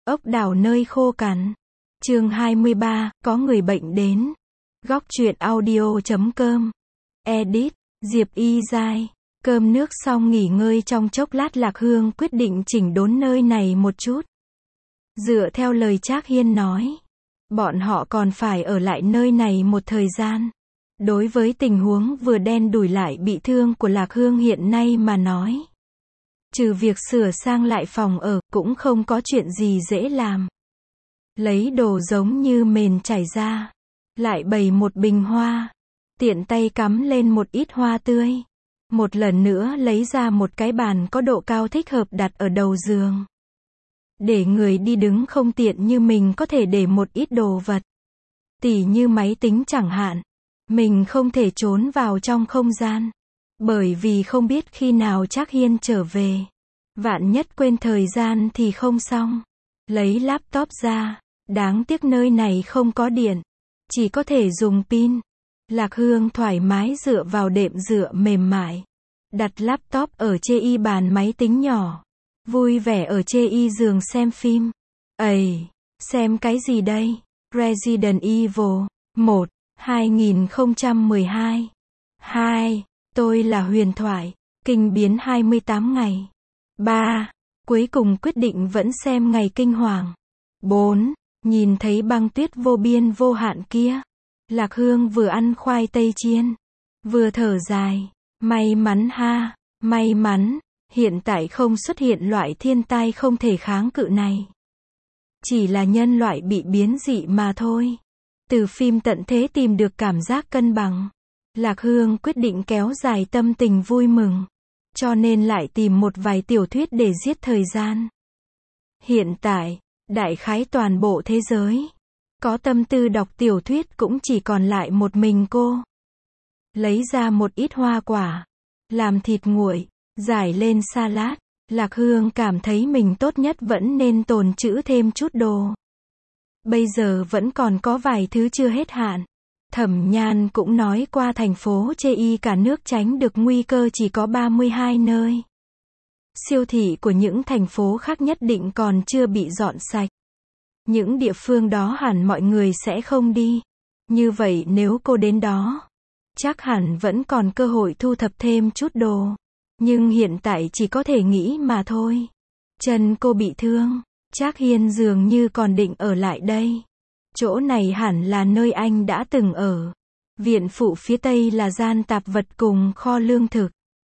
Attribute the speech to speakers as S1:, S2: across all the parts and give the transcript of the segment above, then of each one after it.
S1: Ốc đảo nơi khô cằn. Chương 23, có người bệnh đến. Góc truyện audio.com. Edit, Diệp Y Giai. Cơm nước xong nghỉ ngơi trong chốc lát, Lạc Hương quyết định chỉnh đốn nơi này một chút. Dựa theo lời Trác Hiên nói, bọn họ còn phải ở lại nơi này một thời gian. Đối với tình huống vừa đen đủi lại bị thương của Lạc Hương hiện nay mà nói, trừ việc sửa sang lại phòng ở, cũng không có chuyện gì dễ làm. Lấy đồ giống như mền trải ra, lại bày một bình hoa, tiện tay cắm lên một ít hoa tươi. Một lần nữa lấy ra một cái bàn có độ cao thích hợp đặt ở đầu giường. Để người đi đứng không tiện như mình có thể để một ít đồ vật. Tỉ như máy tính chẳng hạn. Mình không thể trốn vào trong không gian. Bởi vì không biết khi nào Trác Hiên trở về. Vạn nhất quên thời gian thì không xong. Lấy laptop ra. Đáng tiếc nơi này không có điện. Chỉ có thể dùng pin. Lạc Hương thoải mái dựa vào đệm dựa mềm mại. Đặt laptop ở chê y bàn máy tính nhỏ. Vui vẻ ở chê y giường xem phim. Ây, xem cái gì đây? Resident Evil 1, 2012. 2. Tôi là huyền thoại. Kinh biến 28 ngày. 3. Cuối cùng quyết định vẫn xem ngày kinh hoàng. 4. Nhìn thấy băng tuyết vô biên vô hạn kia. Lạc Hương vừa ăn khoai tây chiên, vừa thở dài. May mắn ha, may mắn, hiện tại không xuất hiện loại thiên tai không thể kháng cự này. Chỉ là nhân loại bị biến dị mà thôi. Từ phim tận thế tìm được cảm giác cân bằng. Lạc Hương quyết định kéo dài tâm tình vui mừng. Cho nên lại tìm một vài tiểu thuyết để giết thời gian. Hiện tại, đại khái toàn bộ thế giới, có tâm tư đọc tiểu thuyết cũng chỉ còn lại một mình cô. Lấy ra một ít hoa quả, làm thịt nguội, rải lên salad. Lạc Hương cảm thấy mình tốt nhất vẫn nên tồn trữ thêm chút đồ. Bây giờ vẫn còn có vài thứ chưa hết hạn. Thẩm Nhan cũng nói qua thành phố chê y cả nước tránh được nguy cơ chỉ có 32 nơi. Siêu thị của những thành phố khác nhất định còn chưa bị dọn sạch. Những địa phương đó hẳn mọi người sẽ không đi. Như vậy nếu cô đến đó, chắc hẳn vẫn còn cơ hội thu thập thêm chút đồ. Nhưng hiện tại chỉ có thể nghĩ mà thôi. Chân cô bị thương, Trác Hiên dường như còn định ở lại đây. Chỗ này hẳn là nơi anh đã từng ở. Viện phụ phía tây là gian tạp vật cùng kho lương thực.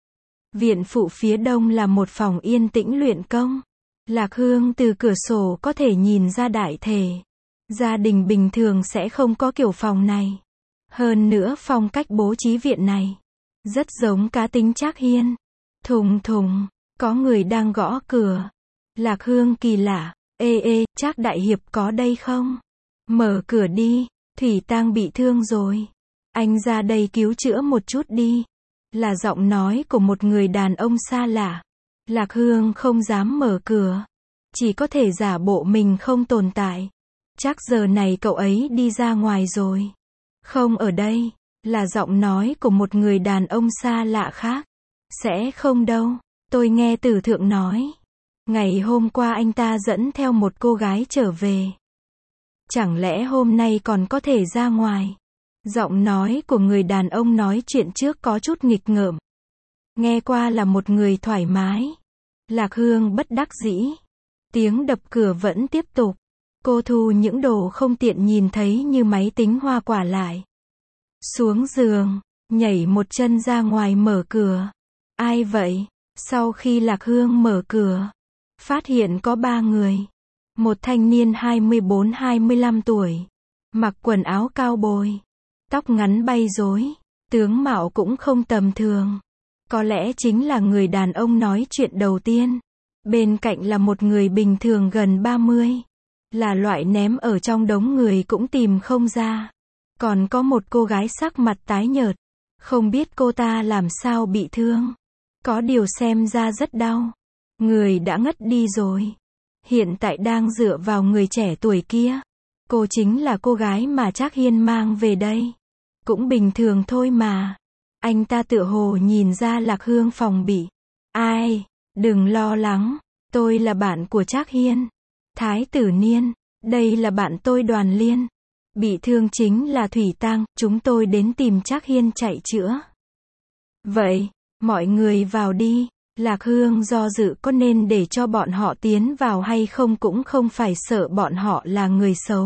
S1: Viện phụ phía đông là một phòng yên tĩnh luyện công. Lạc Hương từ cửa sổ có thể nhìn ra đại thể. Gia đình bình thường sẽ không có kiểu phòng này. Hơn nữa phong cách bố trí viện này rất giống cá tính Trác Hiên. Thùng thùng, có người đang gõ cửa. Lạc Hương kỳ lạ, ê, Trác đại hiệp có đây không? Mở cửa đi, Thủy Tang bị thương rồi. Anh ra đây cứu chữa một chút đi. Là giọng nói của một người đàn ông xa lạ. Lạc Hương không dám mở cửa. Chỉ có thể giả bộ mình không tồn tại. Chắc giờ này cậu ấy đi ra ngoài rồi. Không ở đây. Là giọng nói của một người đàn ông xa lạ khác. Sẽ không đâu. Tôi nghe Tử Thượng nói. Ngày hôm qua anh ta dẫn theo một cô gái trở về. Chẳng lẽ hôm nay còn có thể ra ngoài? Giọng nói của người đàn ông nói chuyện trước có chút nghịch ngợm. Nghe qua là một người thoải mái. Lạc Hương bất đắc dĩ. Tiếng đập cửa vẫn tiếp tục. Cô thu những đồ không tiện nhìn thấy như máy tính hoa quả lại. Xuống giường, nhảy một chân ra ngoài mở cửa. Ai vậy? Sau khi Lạc Hương mở cửa, phát hiện có 3 người. Một thanh niên 24-25 tuổi. Mặc quần áo cao bồi. Tóc ngắn bay rối. Tướng mạo cũng không tầm thường. Có lẽ chính là người đàn ông nói chuyện đầu tiên. Bên cạnh là một người bình thường gần 30. Là loại ném ở trong đống người cũng tìm không ra. Còn có một cô gái sắc mặt tái nhợt. Không biết cô ta làm sao bị thương. Có điều xem ra rất đau. Người đã ngất đi rồi. Hiện tại đang dựa vào người trẻ tuổi kia. Cô chính là cô gái mà Trác Hiên mang về đây. Cũng bình thường thôi mà. Anh ta tựa hồ nhìn ra Lạc Hương phòng bị. Ai, đừng lo lắng. Tôi là bạn của Trác Hiên. Thái tử Niên, đây là bạn tôi Đoàn Liên. Bị thương chính là Thủy Tang, chúng tôi đến tìm Trác Hiên chạy chữa. Vậy, mọi người vào đi. Lạc Hương do dự có nên để cho bọn họ tiến vào hay không, cũng không phải sợ bọn họ là người xấu,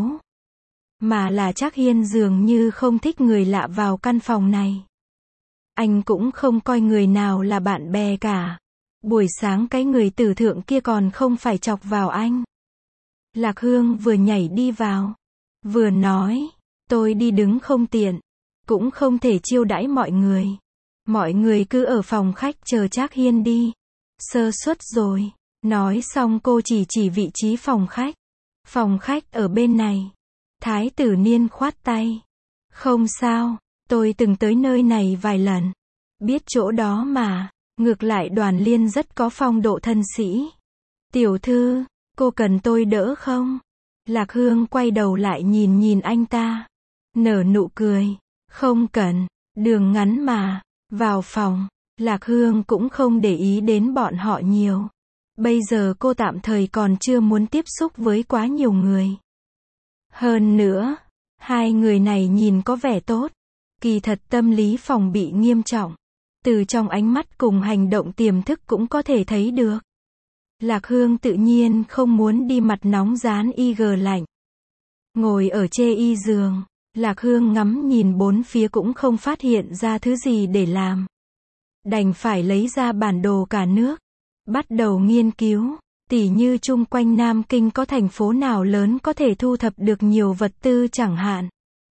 S1: mà là Trác Hiên dường như không thích người lạ vào căn phòng này. Anh cũng không coi người nào là bạn bè cả. Buổi sáng cái người tử thượng kia còn không phải chọc vào anh. Lạc Hương vừa nhảy đi vào, vừa nói, tôi đi đứng không tiện, cũng không thể chiêu đãi mọi người. Mọi người cứ ở phòng khách chờ Trác Hiên đi. Sơ suất rồi. Nói xong cô chỉ vị trí phòng khách. Phòng khách ở bên này. Thái tử Niên khoát tay. Không sao, tôi từng tới nơi này vài lần. Biết chỗ đó mà. Ngược lại Đoàn Liên rất có phong độ thân sĩ. Tiểu thư, cô cần tôi đỡ không? Lạc Hương quay đầu lại nhìn anh ta. Nở nụ cười. Không cần, đường ngắn mà. Vào phòng, Lạc Hương cũng không để ý đến bọn họ nhiều. Bây giờ cô tạm thời còn chưa muốn tiếp xúc với quá nhiều người. Hơn nữa, hai người này nhìn có vẻ tốt. Kỳ thật tâm lý phòng bị nghiêm trọng. Từ trong ánh mắt cùng hành động tiềm thức cũng có thể thấy được. Lạc Hương tự nhiên không muốn đi mặt nóng rán IG lạnh. Ngồi ở chê y giường, Lạc Hương ngắm nhìn bốn phía cũng không phát hiện ra thứ gì để làm. Đành phải lấy ra bản đồ cả nước. Bắt đầu nghiên cứu, tỉ như chung quanh Nam Kinh có thành phố nào lớn có thể thu thập được nhiều vật tư chẳng hạn.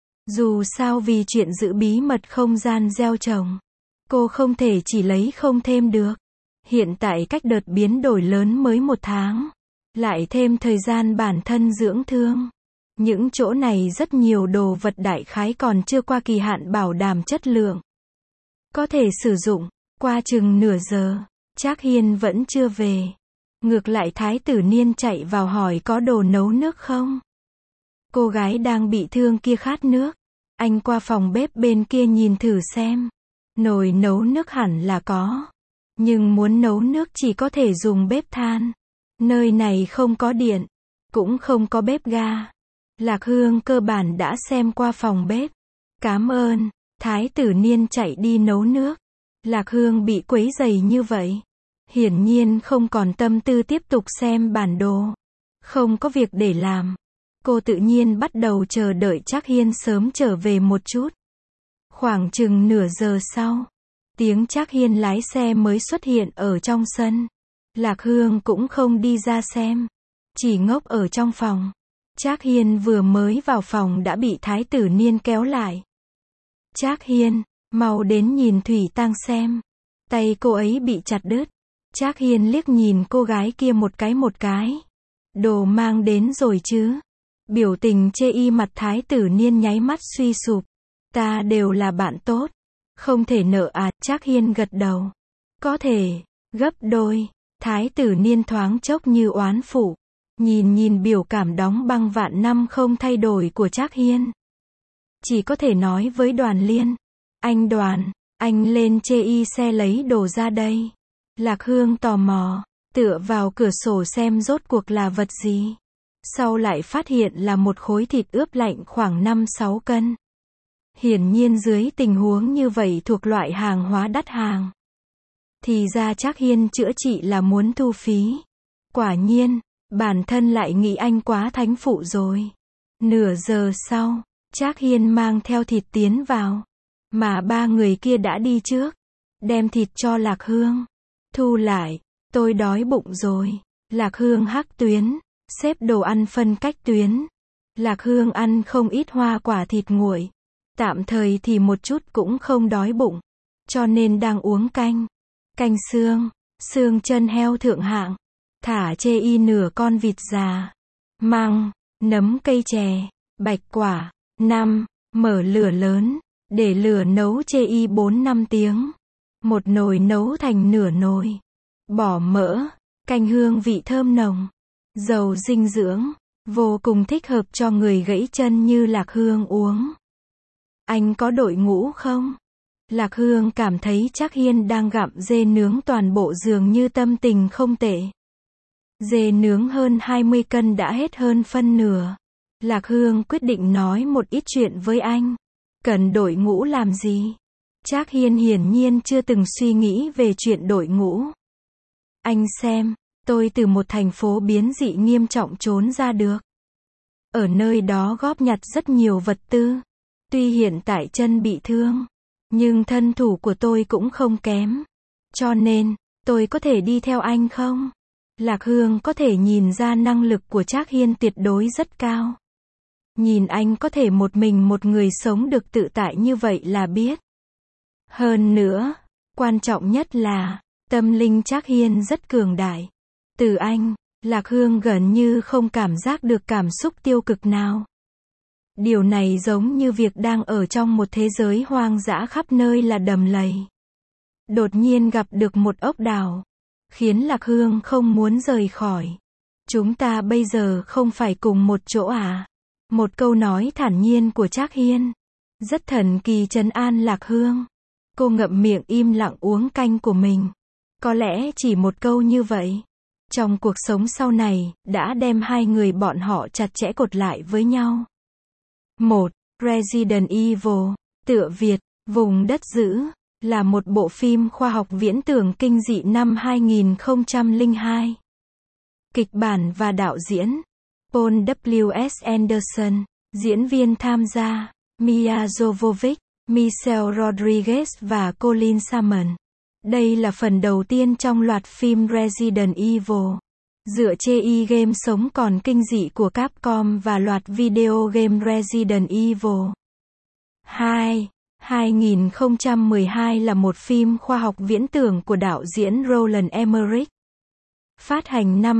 S1: Dù sao vì chuyện giữ bí mật không gian gieo trồng, cô không thể chỉ lấy không thêm được. Hiện tại cách đợt biến đổi lớn mới 1 tháng, lại thêm thời gian bản thân dưỡng thương. Những chỗ này rất nhiều đồ vật đại khái còn chưa qua kỳ hạn bảo đảm chất lượng. Có thể sử dụng, qua chừng nửa giờ, Trác Hiên vẫn chưa về. Ngược lại Thái tử Niên chạy vào hỏi có đồ nấu nước không? Cô gái đang bị thương kia khát nước. Anh qua phòng bếp bên kia nhìn thử xem. Nồi nấu nước hẳn là có. Nhưng muốn nấu nước chỉ có thể dùng bếp than. Nơi này không có điện, cũng không có bếp ga. Lạc Hương cơ bản đã xem qua phòng bếp. Cảm ơn. Thái tử Niên chạy đi nấu nước. Lạc Hương bị quấy rầy như vậy, hiển nhiên không còn tâm tư tiếp tục xem bản đồ. Không có việc để làm. Cô tự nhiên bắt đầu chờ đợi Trác Hiên sớm trở về một chút. Khoảng chừng nửa giờ sau, tiếng Trác Hiên lái xe mới xuất hiện ở trong sân. Lạc Hương cũng không đi ra xem, chỉ ngốc ở trong phòng. Trác Hiên vừa mới vào phòng đã bị Thái tử Niên kéo lại. Trác Hiên, mau đến nhìn Thủy Tang xem. Tay cô ấy bị chặt đứt. Trác Hiên liếc nhìn cô gái kia một cái. Đồ mang đến rồi chứ? Biểu tình chê y mặt Thái tử Niên nháy mắt suy sụp. Ta đều là bạn tốt. Không thể nợ à? Trác Hiên gật đầu. Có thể, gấp đôi. Thái tử Niên thoáng chốc như oán phụ. Nhìn biểu cảm đóng băng vạn năm không thay đổi của Trác Hiên. Chỉ có thể nói với Đoàn Liên. Anh Đoàn, anh lên chê y xe lấy đồ ra đây. Lạc Hương tò mò, tựa vào cửa sổ xem rốt cuộc là vật gì. Sau lại phát hiện là một khối thịt ướp lạnh khoảng 5-6 cân. Hiển nhiên dưới tình huống như vậy thuộc loại hàng hóa đắt hàng. Thì ra Trác Hiên chữa trị là muốn thu phí. Quả nhiên, bản thân lại nghĩ anh quá thánh phụ rồi. Nửa giờ sau, Trác Hiên mang theo thịt tiến vào. Mà 3 người kia đã đi trước. Đem thịt cho Lạc Hương. Thu lại, tôi đói bụng rồi. Lạc Hương hắc tuyến, xếp đồ ăn phân cách tuyến. Lạc Hương ăn không ít hoa quả thịt nguội. Tạm thời thì một chút cũng không đói bụng. Cho nên đang uống canh. Canh xương chân heo thượng hạng. Thả chê y nửa con vịt già. Măng, nấm cây chè, bạch quả. 5. Mở lửa lớn. Để lửa nấu chê y 4-5 tiếng. Một nồi nấu thành nửa nồi. Bỏ mỡ, canh hương vị thơm nồng. Giàu dinh dưỡng, vô cùng thích hợp cho người gãy chân như Lạc Hương uống. Anh có đội ngũ không? Lạc Hương cảm thấy Trác Hiên đang gặm dê nướng toàn bộ dường như tâm tình không tệ. Dê nướng hơn 20 cân đã hết hơn phân nửa. Lạc Hương quyết định nói một ít chuyện với anh. Cần đội ngũ làm gì? Trác Hiên hiển nhiên chưa từng suy nghĩ về chuyện đội ngũ. Anh xem, tôi từ một thành phố biến dị nghiêm trọng trốn ra được. Ở nơi đó góp nhặt rất nhiều vật tư. Tuy hiện tại chân bị thương, nhưng thân thủ của tôi cũng không kém. Cho nên, tôi có thể đi theo anh không? Lạc Hương có thể nhìn ra năng lực của Trác Hiên tuyệt đối rất cao. Nhìn anh có thể một mình một người sống được tự tại như vậy là biết. Hơn nữa, quan trọng nhất là, tâm linh Trác Hiên rất cường đại. Từ anh, Lạc Hương gần như không cảm giác được cảm xúc tiêu cực nào. Điều này giống như việc đang ở trong một thế giới hoang dã khắp nơi là đầm lầy. Đột nhiên gặp được một ốc đảo, khiến Lạc Hương không muốn rời khỏi. Chúng ta bây giờ không phải cùng một chỗ à? Một câu nói thản nhiên của Trác Hiên, rất thần kỳ trấn an Lạc Hương. Cô ngậm miệng im lặng uống canh của mình. Có lẽ chỉ một câu như vậy, trong cuộc sống sau này, đã đem hai người bọn họ chặt chẽ cột lại với nhau. 1. Resident Evil, tựa Việt, Vùng đất dữ, là một bộ phim khoa học viễn tưởng kinh dị năm 2002. Kịch bản và đạo diễn, Paul W.S. Anderson, diễn viên tham gia, Mia Jovovich, Michelle Rodriguez và Colin Salmon. Đây là phần đầu tiên trong loạt phim Resident Evil, dựa trên game sống còn kinh dị của Capcom và loạt video game Resident Evil 2. 2012 là một phim khoa học viễn tưởng của đạo diễn Roland Emmerich. Phát hành năm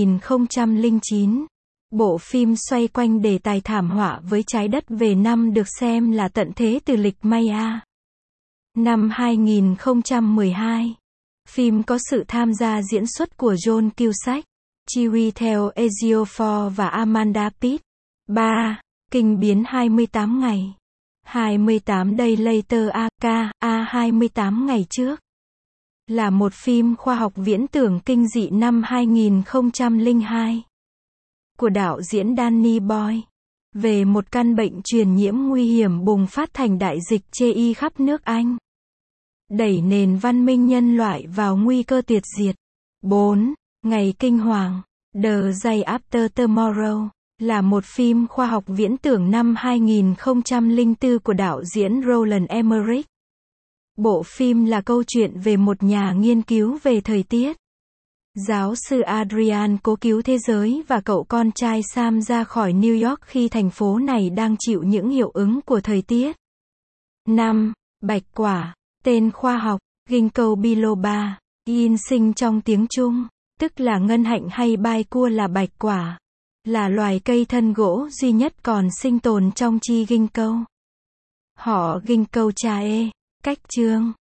S1: 2009. Bộ phim xoay quanh đề tài thảm họa với trái đất về năm được xem là tận thế từ lịch Maya. Năm 2012, phim có sự tham gia diễn xuất của John Cusack, Chiwetel Ejiofor và Amanda Peet. 3. Kinh biến 28 ngày. 28 Day Later aka 28 ngày trước. Là một phim khoa học viễn tưởng kinh dị năm 2002. Của đạo diễn Danny Boyle. Về một căn bệnh truyền nhiễm nguy hiểm bùng phát thành đại dịch chê khắp nước Anh. Đẩy nền văn minh nhân loại vào nguy cơ tuyệt diệt. 4. Ngày kinh hoàng. The Day After Tomorrow. Là một phim khoa học viễn tưởng năm 2004 của đạo diễn Roland Emmerich. Bộ phim là câu chuyện về một nhà nghiên cứu về thời tiết. Giáo sư Adrian cố cứu thế giới và cậu con trai Sam ra khỏi New York khi thành phố này đang chịu những hiệu ứng của thời tiết. 5. Bạch quả. Tên khoa học, Ginkgo biloba, yin sinh trong tiếng Trung, tức là ngân hạnh hay bai cua là bạch quả. Là loài cây thân gỗ duy nhất còn sinh tồn trong chi Ginkgo. Họ Ginkgo chae, cách chương.